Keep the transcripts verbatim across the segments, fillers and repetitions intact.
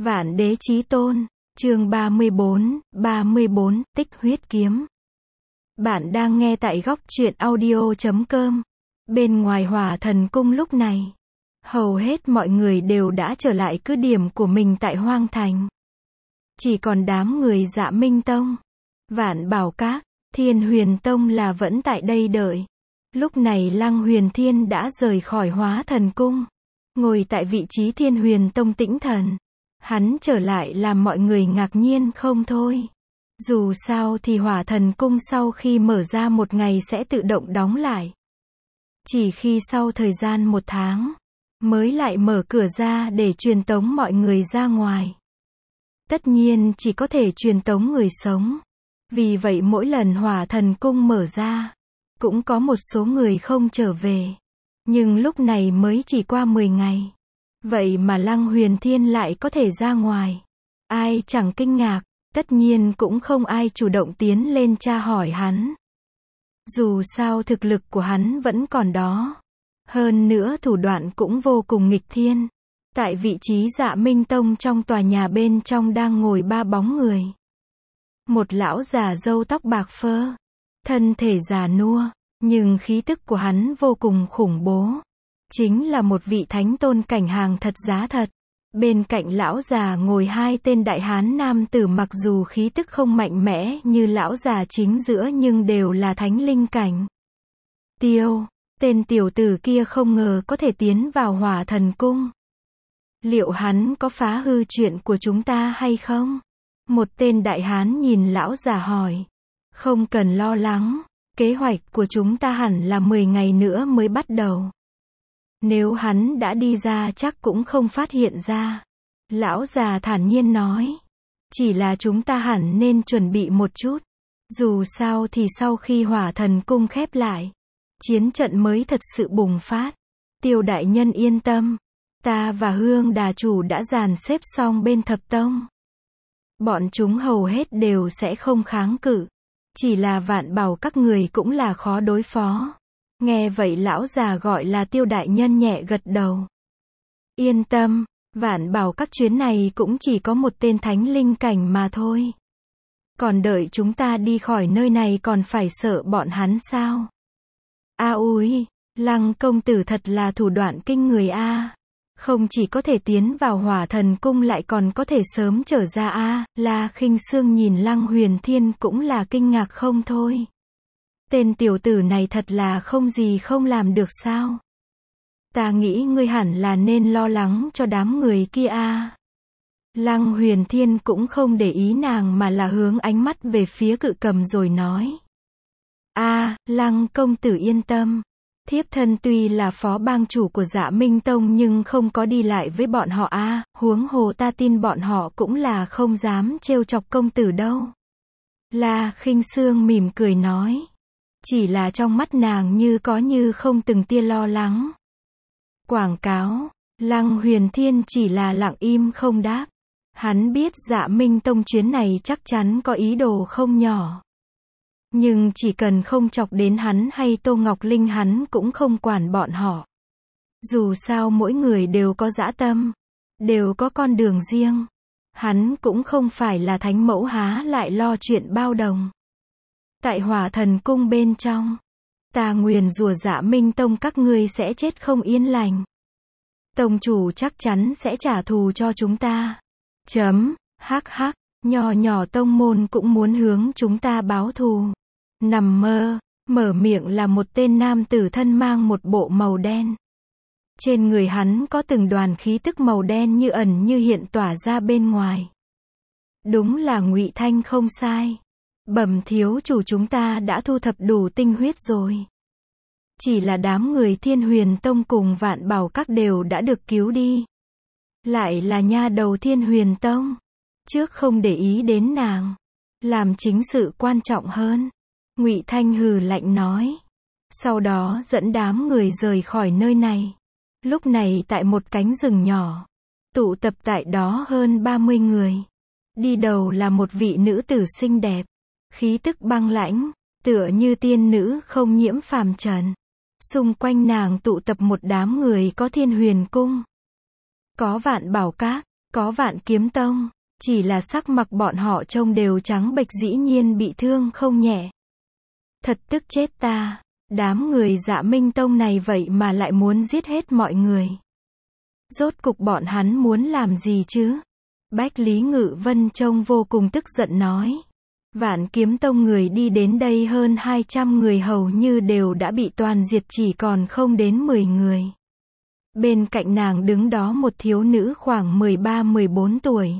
Vạn Đế Chí Tôn, chương ba mươi bốn, ba mươi bốn, Tích Huyết Kiếm. Bạn đang nghe tại góc truyện audio chấm com. Bên ngoài Hỏa Thần Cung lúc này, hầu hết mọi người đều đã trở lại cứ điểm của mình tại Hoang Thành. Chỉ còn đám người Dạ Minh Tông, Vạn Bảo Các, Thiên Huyền Tông là vẫn tại đây đợi. Lúc này Lăng Huyền Thiên đã rời khỏi Hóa Thần Cung, ngồi tại vị trí Thiên Huyền Tông tĩnh thần. Hắn trở lại làm mọi người ngạc nhiên không thôi. Dù sao thì Hỏa Thần Cung sau khi mở ra một ngày sẽ tự động đóng lại. Chỉ khi sau thời gian một tháng, mới lại mở cửa ra để truyền tống mọi người ra ngoài. Tất nhiên chỉ có thể truyền tống người sống. Vì vậy mỗi lần Hỏa Thần Cung mở ra, cũng có một số người không trở về. Nhưng lúc này mới chỉ qua mười ngày. Vậy mà Lăng Huyền Thiên lại có thể ra ngoài. Ai chẳng kinh ngạc, tất nhiên cũng không ai chủ động tiến lên tra hỏi hắn. Dù sao thực lực của hắn vẫn còn đó. Hơn nữa thủ đoạn cũng vô cùng nghịch thiên. Tại vị trí Dạ Minh Tông trong tòa nhà bên trong đang ngồi ba bóng người. Một lão già râu tóc bạc phơ, thân thể già nua, nhưng khí tức của hắn vô cùng khủng bố. Chính là một vị thánh tôn cảnh hàng thật giá thật. Bên cạnh lão già ngồi hai tên đại hán nam tử, mặc dù khí tức không mạnh mẽ như lão già chính giữa nhưng đều là thánh linh cảnh. Tiêu, tên tiểu tử kia không ngờ có thể tiến vào Hỏa Thần Cung. Liệu hắn có phá hư chuyện của chúng ta hay không? Một tên đại hán nhìn lão già hỏi. Không cần lo lắng, kế hoạch của chúng ta hẳn là mười ngày nữa mới bắt đầu. Nếu hắn đã đi ra chắc cũng không phát hiện ra. Lão già thản nhiên nói. Chỉ là chúng ta hẳn nên chuẩn bị một chút. Dù sao thì sau khi Hỏa Thần Cung khép lại, chiến trận mới thật sự bùng phát. Tiêu đại nhân yên tâm. Ta và Hương Đà Chủ đã dàn xếp xong bên Thập Tông. Bọn chúng hầu hết đều sẽ không kháng cự. Chỉ là Vạn Bảo các người cũng là khó đối phó. Nghe vậy lão già gọi là Tiêu đại nhân nhẹ gật đầu. Yên tâm, Vạn Bảo các chuyến này cũng chỉ có một tên thánh linh cảnh mà thôi. Còn đợi chúng ta đi khỏi nơi này còn phải sợ bọn hắn sao? A úi, Lăng công tử thật là thủ đoạn kinh người a. Không chỉ có thể tiến vào Hỏa Thần Cung lại còn có thể sớm trở ra a. La Khinh Sương nhìn Lăng Huyền Thiên cũng là kinh ngạc không thôi. Tên tiểu tử này thật là không gì không làm được sao? Ta nghĩ ngươi hẳn là nên lo lắng cho đám người kia a. Lăng Huyền Thiên cũng không để ý nàng mà là hướng ánh mắt về phía Cự Cầm rồi nói. A, Lăng công tử yên tâm. Thiếp thân tuy là phó bang chủ của Dạ Minh Tông nhưng không có đi lại với bọn họ a, huống hồ ta tin bọn họ cũng là không dám trêu chọc công tử đâu. La Khinh Sương mỉm cười nói. Chỉ là trong mắt nàng như có như không từng tia lo lắng. Quảng cáo, Lăng Huyền Thiên chỉ là lặng im không đáp. Hắn biết Dạ Minh Tông chuyến này chắc chắn có ý đồ không nhỏ. Nhưng chỉ cần không chọc đến hắn hay Tô Ngọc Linh hắn cũng không quản bọn họ. Dù sao mỗi người đều có dã tâm, đều có con đường riêng. Hắn cũng không phải là thánh mẫu há lại lo chuyện bao đồng. Tại Hỏa Thần Cung bên trong, ta nguyền rủa Dạ Minh Tông các ngươi sẽ chết không yên lành. Tông chủ chắc chắn sẽ trả thù cho chúng ta. Chấm, hắc hắc, nhỏ nhỏ tông môn cũng muốn hướng chúng ta báo thù. Nằm mơ, mở miệng là một tên nam tử thân mang một bộ màu đen. Trên người hắn có từng đoàn khí tức màu đen như ẩn như hiện tỏa ra bên ngoài. Đúng là Ngụy Thanh không sai. Bẩm thiếu chủ, chúng ta đã thu thập đủ tinh huyết rồi. Chỉ là đám người Thiên Huyền Tông cùng Vạn Bảo các đều đã được cứu đi. Lại là nha đầu Thiên Huyền Tông. Trước không để ý đến nàng, làm chính sự quan trọng hơn. Ngụy Thanh hừ lạnh nói. Sau đó dẫn đám người rời khỏi nơi này. Lúc này tại một cánh rừng nhỏ, tụ tập tại đó hơn ba mươi người. Đi đầu là một vị nữ tử xinh đẹp, khí tức băng lãnh, tựa như tiên nữ không nhiễm phàm trần. Xung quanh nàng tụ tập một đám người có Thiên Huyền Cung, có Vạn Bảo Các, có Vạn Kiếm Tông, chỉ là sắc mặt bọn họ trông đều trắng bệch, dĩ nhiên bị thương không nhẹ. Thật tức chết ta, đám người Dạ Minh Tông này vậy mà lại muốn giết hết mọi người. Rốt cục bọn hắn muốn làm gì chứ? Bách Lý Ngự Vân trông vô cùng tức giận nói. Vạn Kiếm Tông người đi đến đây hơn hai trăm người hầu như đều đã bị toàn diệt, chỉ còn không đến mười người. Bên cạnh nàng đứng đó một thiếu nữ khoảng mười ba mười bốn tuổi.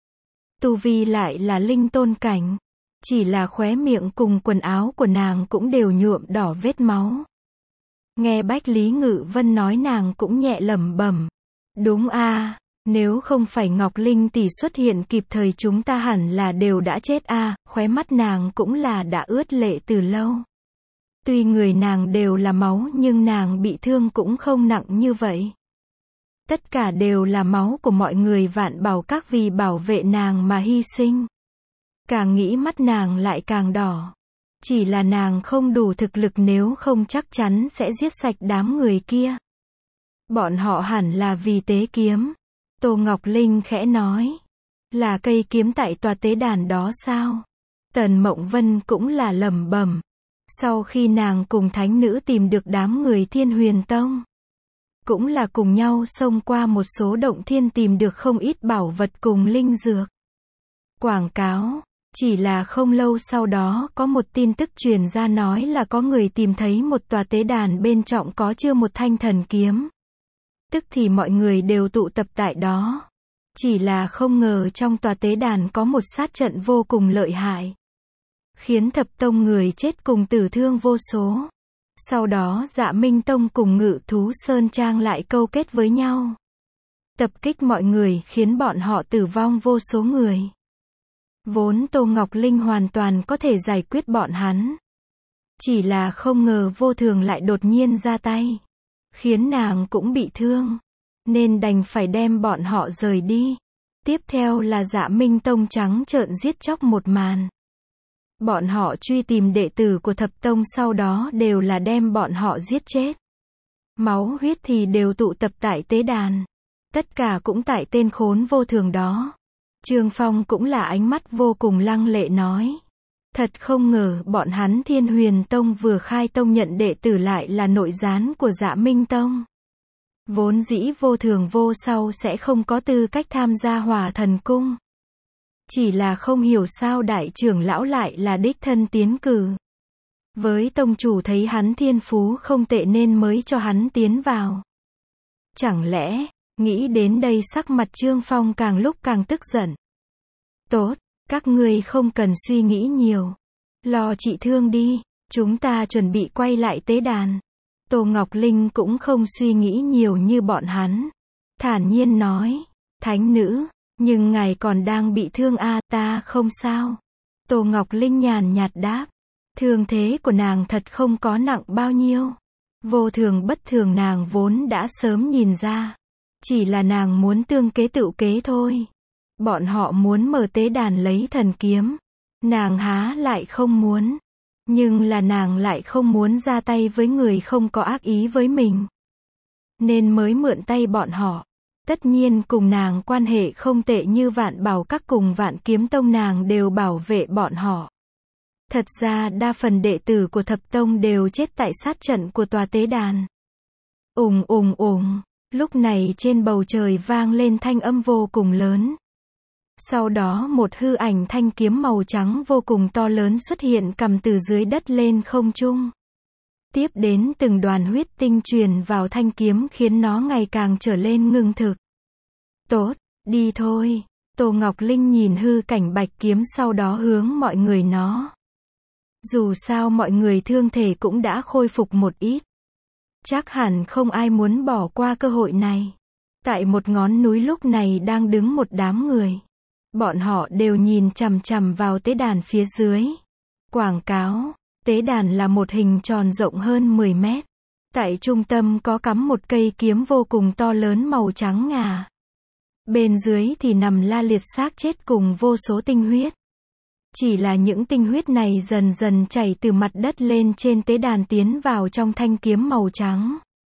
Tu vi lại là linh tôn cảnh. Chỉ là khóe miệng cùng quần áo của nàng cũng đều nhuộm đỏ vết máu. Nghe Bách Lý Ngự Vân nói nàng cũng nhẹ lẩm bẩm. Đúng a, nếu không phải Ngọc Linh tỷ xuất hiện kịp thời chúng ta hẳn là đều đã chết a, khóe mắt nàng cũng là đã ướt lệ từ lâu. Tuy người nàng đều là máu nhưng nàng bị thương cũng không nặng như vậy. Tất cả đều là máu của mọi người Vạn Bảo Các vì bảo vệ nàng mà hy sinh. Càng nghĩ mắt nàng lại càng đỏ. Chỉ là nàng không đủ thực lực, nếu không chắc chắn sẽ giết sạch đám người kia. Bọn họ hẳn là vì tế kiếm. Tô Ngọc Linh khẽ nói. Là cây kiếm tại tòa tế đàn đó sao? Tần Mộng Vân cũng là lẩm bẩm. Sau khi nàng cùng thánh nữ tìm được đám người Thiên Huyền Tông, cũng là cùng nhau xông qua một số động thiên tìm được không ít bảo vật cùng linh dược. Quảng cáo. Chỉ là không lâu sau đó có một tin tức truyền ra nói là có người tìm thấy một tòa tế đàn bên trong có chứa một thanh thần kiếm. Tức thì mọi người đều tụ tập tại đó. Chỉ là không ngờ trong tòa tế đàn có một sát trận vô cùng lợi hại, khiến thập tông người chết cùng tử thương vô số. Sau đó Dạ Minh Tông cùng Ngự Thú Sơn Trang lại câu kết với nhau, tập kích mọi người khiến bọn họ tử vong vô số người. Vốn Tô Ngọc Linh hoàn toàn có thể giải quyết bọn hắn. Chỉ là không ngờ Vô Thường lại đột nhiên ra tay, khiến nàng cũng bị thương, nên đành phải đem bọn họ rời đi. Tiếp theo là Dạ Minh Tông trắng trợn giết chóc một màn. Bọn họ truy tìm đệ tử của thập tông, sau đó đều là đem bọn họ giết chết. Máu huyết thì đều tụ tập tại tế đàn. Tất cả cũng tại tên khốn Vô Thường đó. Trương Phong cũng là ánh mắt vô cùng lăng lệ nói. Thật không ngờ bọn hắn Thiên Huyền Tông vừa khai tông nhận đệ tử lại là nội gián của Dạ Minh Tông. Vốn dĩ Vô Thường vô sau sẽ không có tư cách tham gia Hỏa Thần Cung. Chỉ là không hiểu sao đại trưởng lão lại là đích thân tiến cử. Với tông chủ thấy hắn thiên phú không tệ nên mới cho hắn tiến vào. Chẳng lẽ, nghĩ đến đây sắc mặt Trương Phong càng lúc càng tức giận. Tốt, các ngươi không cần suy nghĩ nhiều. Lo trị thương đi, chúng ta chuẩn bị quay lại tế đàn. Tô Ngọc Linh cũng không suy nghĩ nhiều như bọn hắn. Thản nhiên nói, thánh nữ, nhưng ngài còn đang bị thương a, à, ta không sao. Tô Ngọc Linh nhàn nhạt đáp, thương thế của nàng thật không có nặng bao nhiêu. Vô thường bất thường nàng vốn đã sớm nhìn ra. Chỉ là nàng muốn tương kế tự kế thôi. Bọn họ muốn mở tế đàn lấy thần kiếm. Nàng há lại không muốn. Nhưng là nàng lại không muốn ra tay với người không có ác ý với mình. Nên mới mượn tay bọn họ. Tất nhiên cùng nàng quan hệ không tệ như Vạn Bảo Các cùng Vạn Kiếm Tông, nàng đều bảo vệ bọn họ. Thật ra đa phần đệ tử của thập tông đều chết tại sát trận của tòa tế đàn. Ùng ùng ùng, lúc này trên bầu trời vang lên thanh âm vô cùng lớn. Sau đó một hư ảnh thanh kiếm màu trắng vô cùng to lớn xuất hiện cầm từ dưới đất lên không trung. Tiếp đến từng đoàn huyết tinh truyền vào thanh kiếm khiến nó ngày càng trở lên ngưng thực. Tốt, đi thôi. Tô Ngọc Linh nhìn hư cảnh bạch kiếm sau đó hướng mọi người nó. Dù sao mọi người thương thể cũng đã khôi phục một ít. Chắc hẳn không ai muốn bỏ qua cơ hội này. Tại một ngón núi lúc này đang đứng một đám người. Bọn họ đều nhìn chằm chằm vào tế đàn phía dưới. Quảng cáo, tế đàn là một hình tròn rộng hơn mười mét. Tại trung tâm có cắm một cây kiếm vô cùng to lớn màu trắng ngà. Bên dưới thì nằm la liệt xác chết cùng vô số tinh huyết. Chỉ là những tinh huyết này dần dần chảy từ mặt đất lên trên tế đàn tiến vào trong thanh kiếm màu trắng.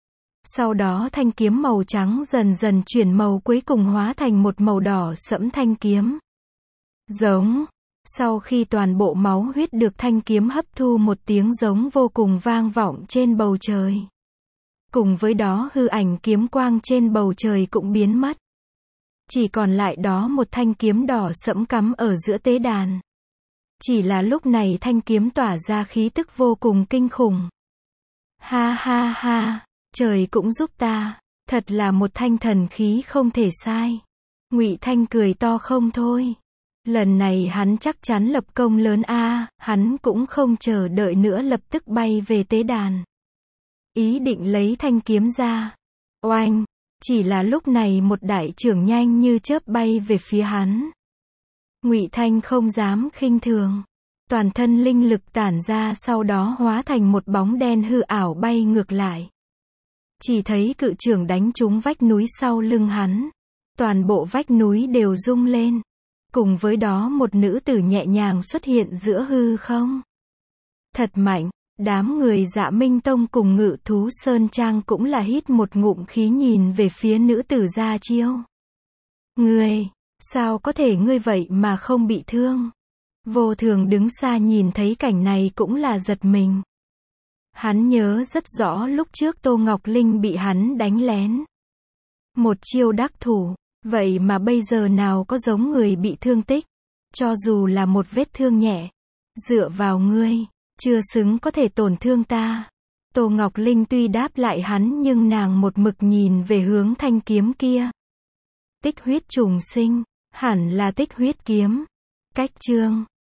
Sau đó thanh kiếm màu trắng dần dần chuyển màu cuối cùng hóa thành một màu đỏ sẫm thanh kiếm. Giống. Sau khi toàn bộ máu huyết được thanh kiếm hấp thu, một tiếng giống vô cùng vang vọng trên bầu trời. Cùng với đó hư ảnh kiếm quang trên bầu trời cũng biến mất. Chỉ còn lại đó một thanh kiếm đỏ sẫm cắm ở giữa tế đàn. Chỉ là lúc này thanh kiếm tỏa ra khí tức vô cùng kinh khủng. Ha ha ha, trời cũng giúp ta, thật là một thanh thần khí không thể sai. Ngụy Thanh cười to không thôi. Lần này hắn chắc chắn lập công lớn a, hắn cũng không chờ đợi nữa lập tức bay về tế đàn. Ý định lấy thanh kiếm ra. Oanh, chỉ là lúc này một đại trưởng nhanh như chớp bay về phía hắn. Ngụy Thanh không dám khinh thường. Toàn thân linh lực tản ra, sau đó hóa thành một bóng đen hư ảo bay ngược lại. Chỉ thấy cự trưởng đánh trúng vách núi sau lưng hắn. Toàn bộ vách núi đều rung lên. Cùng với đó một nữ tử nhẹ nhàng xuất hiện giữa hư không. Thật mạnh, đám người Dạ Minh Tông cùng Ngự Thú Sơn Trang cũng là hít một ngụm khí nhìn về phía nữ tử ra chiêu. Ngươi, sao có thể ngươi vậy mà không bị thương? Vô Thường đứng xa nhìn thấy cảnh này cũng là giật mình. Hắn nhớ rất rõ lúc trước Tô Ngọc Linh bị hắn đánh lén. Một chiêu đắc thủ, vậy mà bây giờ nào có giống người bị thương tích. Cho dù là một vết thương nhẹ, dựa vào ngươi, chưa xứng có thể tổn thương ta. Tô Ngọc Linh tuy đáp lại hắn nhưng nàng một mực nhìn về hướng thanh kiếm kia. Tích huyết trùng sinh, hẳn là tích huyết kiếm. Cách chương